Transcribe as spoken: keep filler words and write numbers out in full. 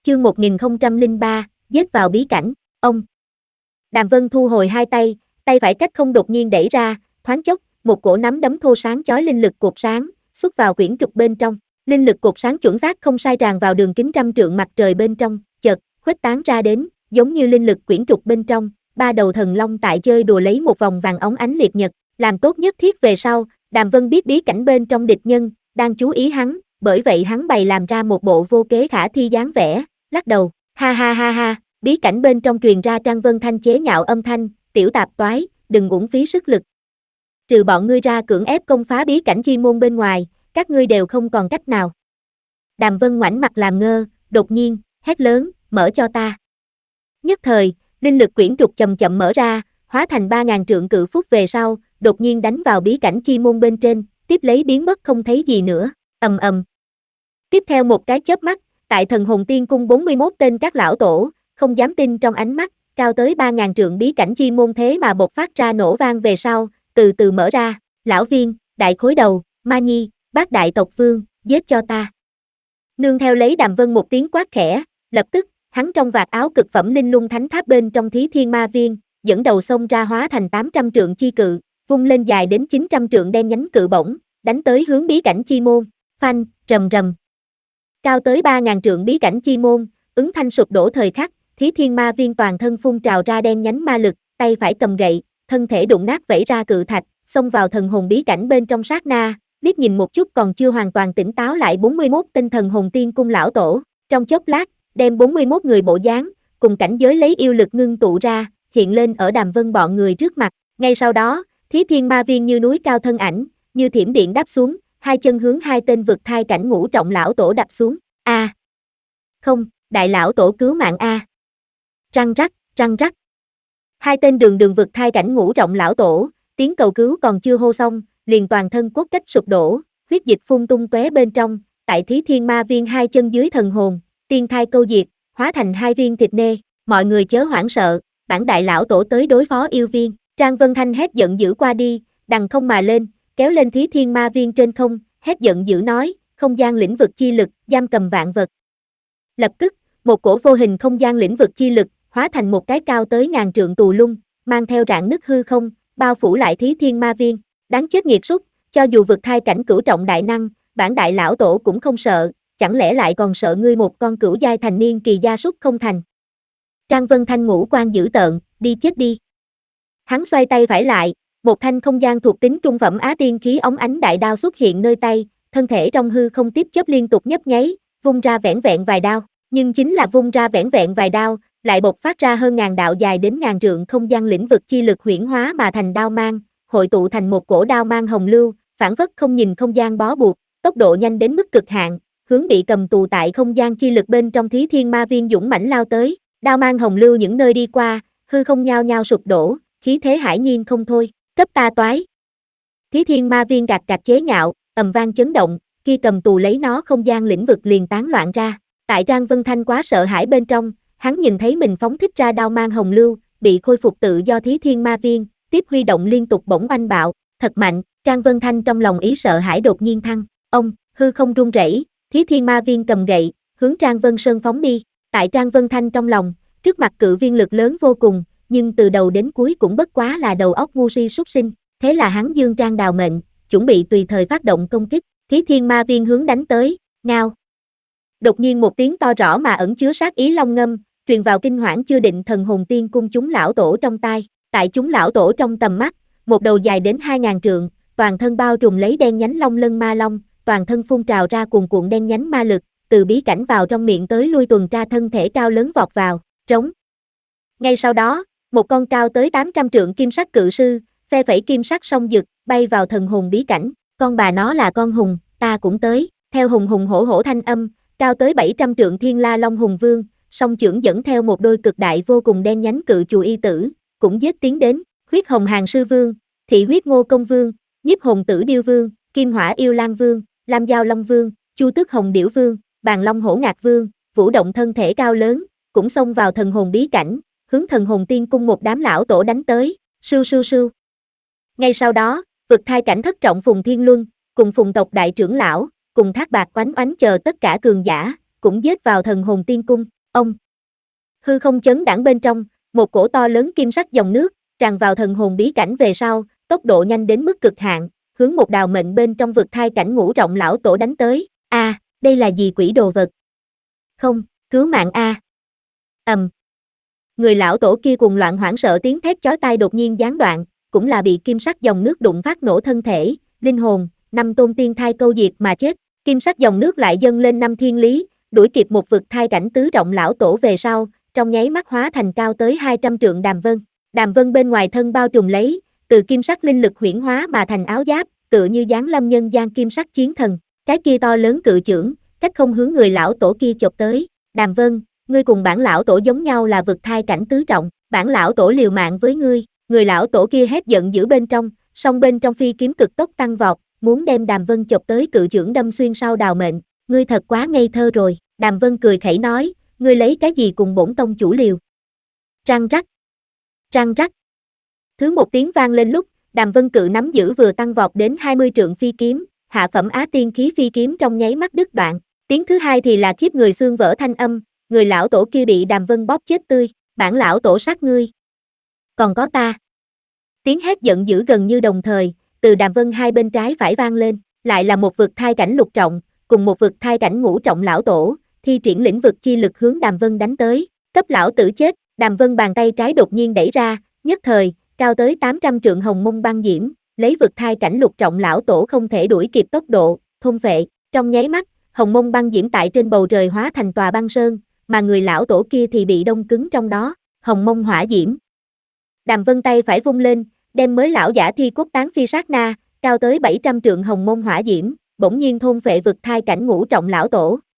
Chương một nghìn không trăm lẻ ba, giết vào bí cảnh, ông. Đàm Vân thu hồi hai tay, tay phải cách không đột nhiên đẩy ra, thoáng chốc, một cổ nắm đấm thô sáng chói linh lực cột sáng, xuất vào quyển trục bên trong. Linh lực cột sáng chuẩn xác không sai tràn vào đường kính trăm trượng mặt trời bên trong, chợt khuếch tán ra đến, giống như linh lực quyển trục bên trong, ba đầu thần long tại chơi đùa lấy một vòng vàng óng ánh liệt nhật, làm tốt nhất thiết về sau, Đàm Vân biết bí cảnh bên trong địch nhân đang chú ý hắn, bởi vậy hắn bày làm ra một bộ vô kế khả thi dáng vẻ, lắc đầu, ha ha ha ha, bí cảnh bên trong truyền ra Trang Vân Thanh chế nhạo âm thanh, tiểu tạp toái, đừng uổng phí sức lực. Trừ bọn ngươi ra cưỡng ép công phá bí cảnh chi môn bên ngoài, các ngươi đều không còn cách nào. Đàm Vân ngoảnh mặt làm ngơ, đột nhiên, hét lớn, mở cho ta. Nhất thời, linh lực quyển trục chậm chậm mở ra, hóa thành ba ngàn trượng cự phúc về sau, đột nhiên đánh vào bí cảnh chi môn bên trên, tiếp lấy biến mất không thấy gì nữa, ầm ầm. Tiếp theo một cái chớp mắt, tại Thần Hồn Tiên Cung bốn mươi mốt tên các lão tổ, không dám tin trong ánh mắt, cao tới ba ngàn trượng bí cảnh chi môn thế mà bộc phát ra nổ vang về sau, từ từ mở ra, lão viên, đại khối đầu, ma nhi, bát đại tộc vương, giết cho ta. Nương theo lấy Đàm Vân một tiếng quát khẽ, lập tức, hắn trong vạt áo cực phẩm linh lung thánh tháp bên trong Thí Thiên Ma Viên, dẫn đầu xông ra hóa thành tám trăm trượng chi cự, vung lên dài đến chín trăm trượng đen nhánh cự bổng, đánh tới hướng bí cảnh chi môn, phanh, rầm rầm. Cao tới ba ngàn trượng bí cảnh chi môn, ứng thanh sụp đổ thời khắc, Thí Thiên Ma Viên toàn thân phun trào ra đen nhánh ma lực, tay phải cầm gậy, thân thể đụng nát vẩy ra cự thạch, xông vào thần hồn bí cảnh bên trong sát na, liếc nhìn một chút còn chưa hoàn toàn tỉnh táo lại bốn mươi mốt tên Thần Hồn Tiên Cung lão tổ, trong chốc lát, đem bốn mươi mốt người bộ dáng, cùng cảnh giới lấy yêu lực ngưng tụ ra, hiện lên ở Đàm Vân bọn người trước mặt. Ngay sau đó, Thí Thiên Ma Viên như núi cao thân ảnh, như thiểm điện đáp xuống, hai chân hướng hai tên vực thai cảnh ngũ trọng lão tổ đạp xuống. A, à. Không, đại lão tổ cứu mạng a. À. Răng rắc, răng rắc. Hai tên đường đường vực thai cảnh ngũ trọng lão tổ, tiếng cầu cứu còn chưa hô xong, liền toàn thân cốt cách sụp đổ, huyết dịch phun tung tóe bên trong, tại Thí Thiên Ma Viên hai chân dưới thần hồn, tiên thai câu diệt, hóa thành hai viên thịt nê, mọi người chớ hoảng sợ, bản đại lão tổ tới đối phó yêu viên. Trang Vân Thanh hét giận dữ qua đi, đằng không mà lên, kéo lên Thí Thiên Ma Viên trên không, hét giận dữ nói, không gian lĩnh vực chi lực, giam cầm vạn vật. Lập tức, một cổ vô hình không gian lĩnh vực chi lực, hóa thành một cái cao tới ngàn trượng tù lung, mang theo rạn nứt hư không, bao phủ lại Thí Thiên Ma Viên. Đáng chết nghiệt súc, cho dù vực thai cảnh cửu trọng đại năng, bản đại lão tổ cũng không sợ, chẳng lẽ lại còn sợ ngươi một con cửu giai thành niên kỳ gia súc không thành. Trang Vân Thanh ngũ quan dữ tợn, đi chết đi. Hắn xoay tay phải lại, một thanh không gian thuộc tính trung phẩm á tiên khí óng ánh đại đao xuất hiện nơi tay, thân thể trong hư không tiếp chớp liên tục nhấp nháy, vung ra vẻn vẹn vài đao, nhưng chính là vung ra vẻn vẹn vài đao, lại bộc phát ra hơn ngàn đạo dài đến ngàn trượng không gian lĩnh vực chi lực huyễn hóa mà thành đao mang, hội tụ thành một cổ đao mang hồng lưu, phản phất không nhìn không gian bó buộc, tốc độ nhanh đến mức cực hạn, hướng bị cầm tù tại không gian chi lực bên trong Thí Thiên Ma Viên dũng mãnh lao tới, đao mang hồng lưu những nơi đi qua, hư không nhao nhao sụp đổ, khí thế hải nhiên không thôi, cấp ta toái. Thí Thiên Ma Viên gạt gạt chế nhạo, ầm vang chấn động, khi cầm tù lấy nó không gian lĩnh vực liền tán loạn ra, tại Trang Vân Thanh quá sợ hãi bên trong, hắn nhìn thấy mình phóng thích ra đao mang hồng lưu, bị khôi phục tự do Thí Thiên Ma Viên, tiếp huy động liên tục bỗng oanh bạo, thật mạnh, Trang Vân Thanh trong lòng ý sợ hãi đột nhiên thăng, ông, hư không rung rẩy, Thí Thiên Ma Viên cầm gậy, hướng Trang Vân Sơn phóng đi, tại Trang Vân Thanh trong lòng, trước mặt cự viên lực lớn vô cùng, nhưng từ đầu đến cuối cũng bất quá là đầu óc ngu si súc sinh, thế là hắn dương trang đào mệnh, chuẩn bị tùy thời phát động công kích, Thí Thiên Ma Viên hướng đánh tới, ngao. Đột nhiên một tiếng to rõ mà ẩn chứa sát ý long ngâm, truyền vào kinh hoảng chưa định Thần Hồn Tiên Cung chúng lão tổ trong tai, tại chúng lão tổ trong tầm mắt, một đầu dài đến hai ngàn trượng, toàn thân bao trùm lấy đen nhánh long lân ma long, toàn thân phun trào ra cuồn cuộn đen nhánh ma lực, từ bí cảnh vào trong miệng tới lui tuần tra thân thể cao lớn vọt vào, trống. Ngay sau đó, một con cao tới tám trăm trượng kim sắc cự sư, phe phẩy kim sắc song dực, bay vào thần hồn bí cảnh, con bà nó là con hùng, ta cũng tới, theo hùng hùng hổ hổ thanh âm, cao tới bảy trăm trượng thiên la long hùng vương, song chưởng dẫn theo một đôi cực đại vô cùng đen nhánh cự chù y tử, cũng giết tiến đến, huyết hồng hàng sư vương, thị huyết ngô công vương, nhiếp hồn tử điêu vương, kim hỏa yêu lan vương, lam giao long vương, chu tước hồng điểu vương, bàn long hổ ngạc vương, vũ động thân thể cao lớn, cũng xông vào thần hồn bí cảnh, hướng Thần Hồn Tiên Cung một đám lão tổ đánh tới, sưu sưu sưu. Ngay sau đó, vực thai cảnh thất trọng Phùng Thiên Luân, cùng Phùng tộc đại trưởng lão, cùng Thác Bạc Oánh Oánh chờ tất cả cường giả, cũng giết vào Thần Hồn Tiên Cung, Ông hư không chấn đãng bên trong, một cổ to lớn kim sắc dòng nước, tràn vào thần hồn bí cảnh về sau, tốc độ nhanh đến mức cực hạn, hướng một đào mệnh bên trong vực thai cảnh ngũ trọng lão tổ đánh tới. A, à, đây là gì quỷ đồ vật? Không, cứu mạng a. À. Ầm. Um. Người lão tổ kia cùng loạn hoảng sợ tiếng thét chói tai đột nhiên gián đoạn, cũng là bị kim sắc dòng nước đụng phát nổ thân thể, linh hồn, năm tôn tiên thai câu diệt mà chết. Kim sắc dòng nước lại dâng lên năm thiên lý, đuổi kịp một vực thai cảnh tứ trọng lão tổ về sau, trong nháy mắt hóa thành cao tới hai trăm trượng Đàm Vân. Đàm Vân bên ngoài thân bao trùm lấy, từ kim sắc linh lực huyễn hóa mà thành áo giáp, tựa như giáng lâm nhân gian kim sắc chiến thần. Cái kia to lớn cự chưởng, cách không hướng người lão tổ kia chộp tới. Đàm Vân, ngươi cùng bản lão tổ giống nhau là vực thai cảnh tứ trọng, bản lão tổ liều mạng với ngươi. Người lão tổ kia hét giận dữ bên trong, song bên trong phi kiếm cực tốc tăng vọt, muốn đem Đàm Vân chộp tới cự chưởng đâm xuyên sau đào mệnh. Ngươi thật quá ngây thơ rồi. Đàm Vân cười khẩy nói, ngươi lấy cái gì cùng bổn tông chủ liều? Răng rắc, răng rắc. Thứ một tiếng vang lên lúc, Đàm Vân cự nắm giữ vừa tăng vọt đến hai mươi trượng phi kiếm, hạ phẩm á tiên khí phi kiếm trong nháy mắt đứt đoạn. Tiếng thứ hai thì là khiếp người xương vỡ thanh âm, người lão tổ kia bị Đàm Vân bóp chết tươi, bản lão tổ sát ngươi. Còn có ta. Tiếng hét giận dữ gần như đồng thời, từ Đàm Vân hai bên trái phải vang lên, lại là một vực thai cảnh lục trọng, cùng một vực thai cảnh ngũ trọng lão tổ, thi triển lĩnh vực chi lực hướng Đàm Vân đánh tới. Cấp lão tử chết, Đàm Vân bàn tay trái đột nhiên đẩy ra, nhất thời, cao tới tám trăm trượng hồng mông băng diễm, lấy vực thai cảnh lục trọng lão tổ không thể đuổi kịp tốc độ, thôn vệ. Trong nháy mắt, hồng mông băng diễm tại trên bầu trời hóa thành tòa băng sơn, mà người lão tổ kia thì bị đông cứng trong đó, hồng mông hỏa diễm. Đàm Vân tay phải vung lên, đem mới lão giả thi cốt tán phi sát na, cao tới bảy trăm trượng hồng mông hỏa diễm, bỗng nhiên thôn phệ vực thai cảnh ngũ trọng lão tổ.